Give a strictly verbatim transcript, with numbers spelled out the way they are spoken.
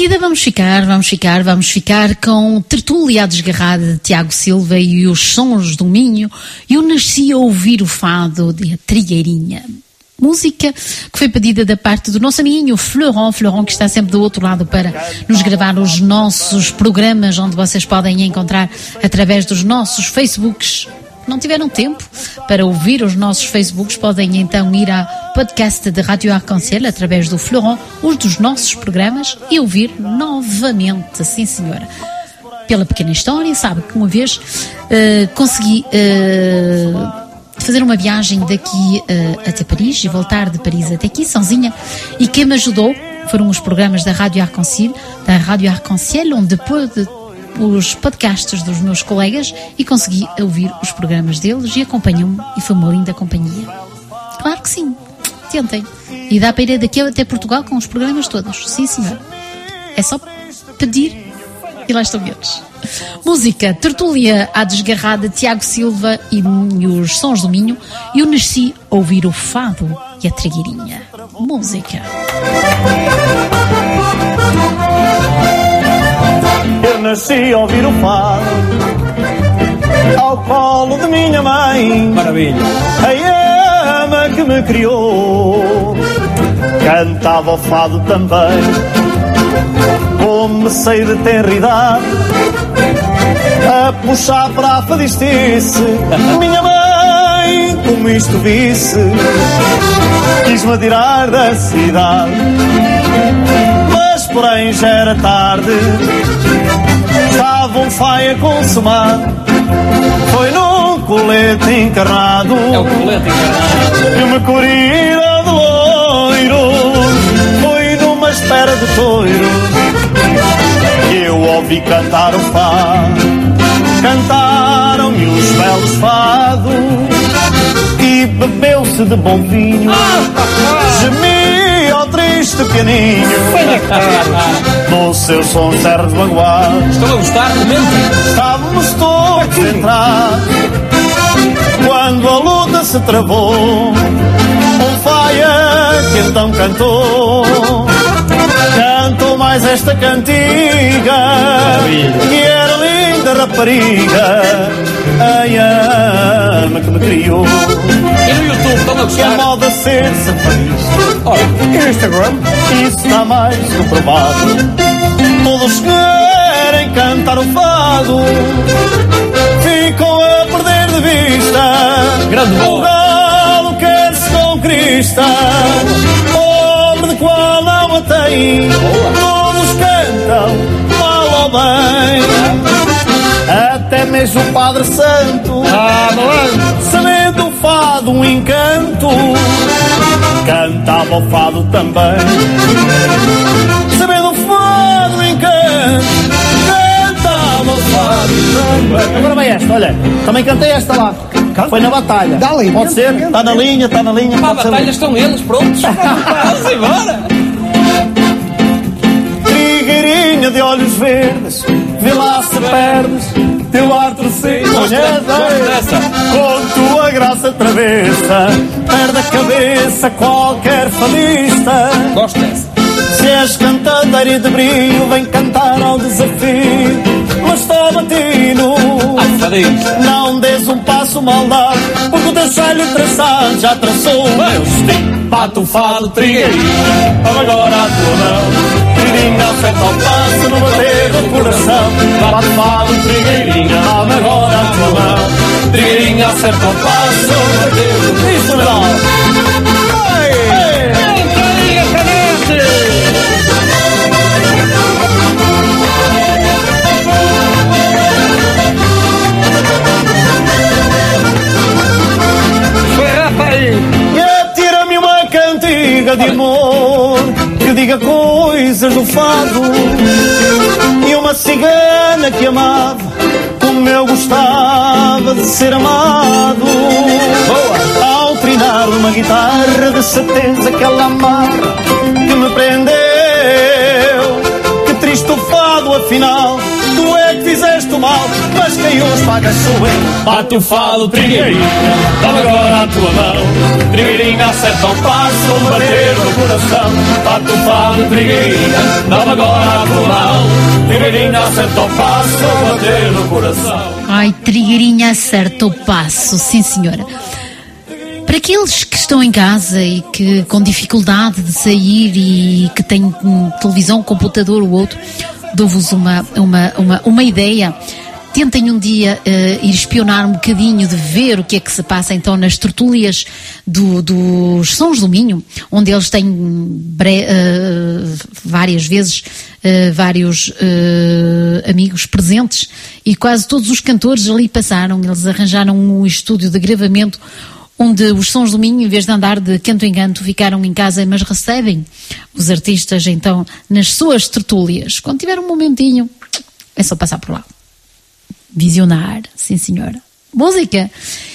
seguida vamos ficar, vamos ficar, vamos ficar com Tertúlia Desgarrada de Tiago Silva e os Sons do Minho. Eu nasci a ouvir o fado de A Trigueirinha. Música que foi pedida da parte do nosso amiguinho Florent, Florent que está sempre do outro lado para nos gravar os nossos programas, onde vocês podem encontrar através dos nossos Facebooks. Não tiveram tempo para ouvir os nossos Facebooks, podem então ir ao podcast de Rádio Arc-en-Ciel através do Florent, os dos nossos programas, e ouvir novamente, sim senhora. Pela pequena história, sabe que uma vez uh, consegui... Uh, fazer uma viagem daqui uh, até Paris e voltar de Paris até aqui, sozinha, e quem me ajudou foram os programas da Rádio Arc-en-Ciel, da Rádio Arc-en-Ciel, onde depois de os podcasts dos meus colegas e consegui ouvir os programas deles e acompanham-me e foi uma linda companhia. Claro que sim, tentem. E dá para ir daqui até Portugal com os programas todos, sim senhor. É só pedir e lá estão eles. Música, Tertúlia à Desgarrada, Tiago Silva e, e os Sons do Minho. Eu nasci a ouvir o fado e a trigueirinha. Música. Eu nasci a ouvir o fado ao colo de minha mãe. Maravilha. A ama que me criou cantava o fado também. Comecei de tenra idade a puxar para a fadistice. Minha mãe, como isto visse, quis-me tirar da cidade. Mas porém já era tarde, estava um faia consumado. Foi num colete encarnado, é o colete encarnado que me cobria de loiro. Foi numa espera de toiro que eu ouvi cantar o fado. Cantaram-me os belos fados e bebeu-se de bom vinho. Gemia ao triste pianinho no seu som certo de magoado. Estão a gostar? Comentem. Estávamos todos entrados quando a luta se travou. Um faia que então cantou, cantou mais esta cantiga, que era linda rapariga, a ama que me criou. E no YouTube estão a Que a gostar? moda ser safadista. Ora, Instagram, isso está mais que provado. Todos querem cantar o fado, ficam a perder de vista. Grande O bola. galo quer-se com crista, pobre de qual não a tem. Todos cantam mal ou bem, até mesmo o Padre Santo, Ah, sabendo o fado um encanto, cantava o fado também. Sabendo o fado um encanto, cantava o fado também. Agora vai esta, olha, também cantei esta lá. Foi na batalha. Dá-lhe. Pode ser? Está na linha, está na linha. para a pode ser. batalha estão eles, prontos. Vamos embora. Trigueirinha de olhos verdes, vê lá se perdes teu ar torcido. Gosto dessa. Com tua graça travessa, perde a cabeça qualquer fadista. Gosto dessa. Se és cantadeira de brilho, vem cantar ao desafio. Mas toma tino, Ai, fadista. não des um passo mal dado, porque o teu chalho traçado já traçou o meu destino. Bate o fado, trigueirinha, toma agora a tua mão. Trigueirinha, afeta ao passo no bater do coração. Bate o fado, trigueirinha, toma agora a tua mão. Trigueirinha, acerta ao passo no bater do coração. Isso, melhor. E atira-me uma cantiga de amor que diga coisas do fado. E uma cigana que amava como eu gostava de ser amado. Boa. Ao trinar uma guitarra de certeza aquela amarra que me prendeu. Que triste o fado afinal, tu é que fizeste deste mal, mas quem os paga sou eu. Bate o fado, trigueirinha, dá-me agora a tua mão. Trigueirinha, acerta o passo, bater no coração. Bate o fado, trigueirinha, dá-me agora a tua mão. Trigueirinha, acerta o passo, bater no coração. Ai, Trigueirinha, acerta o passo, sim senhora. Para aqueles que estão em casa e que com dificuldade de sair e que têm televisão, computador ou outro, dou-vos uma, uma, uma, uma ideia. Tentem um dia uh, ir espionar um bocadinho, de ver o que é que se passa então nas tertúlias do, dos Sons do Minho, onde eles têm bre- uh, várias vezes uh, vários uh, amigos presentes, e quase todos os cantores ali passaram. Eles arranjaram um estúdio de gravamento onde os Sons do Minho, em vez de andar de canto em canto, ficaram em casa, mas recebem os artistas então nas suas tertúlias. Quando tiver um momentinho, é só passar por lá. Visionar, sim senhora. Música!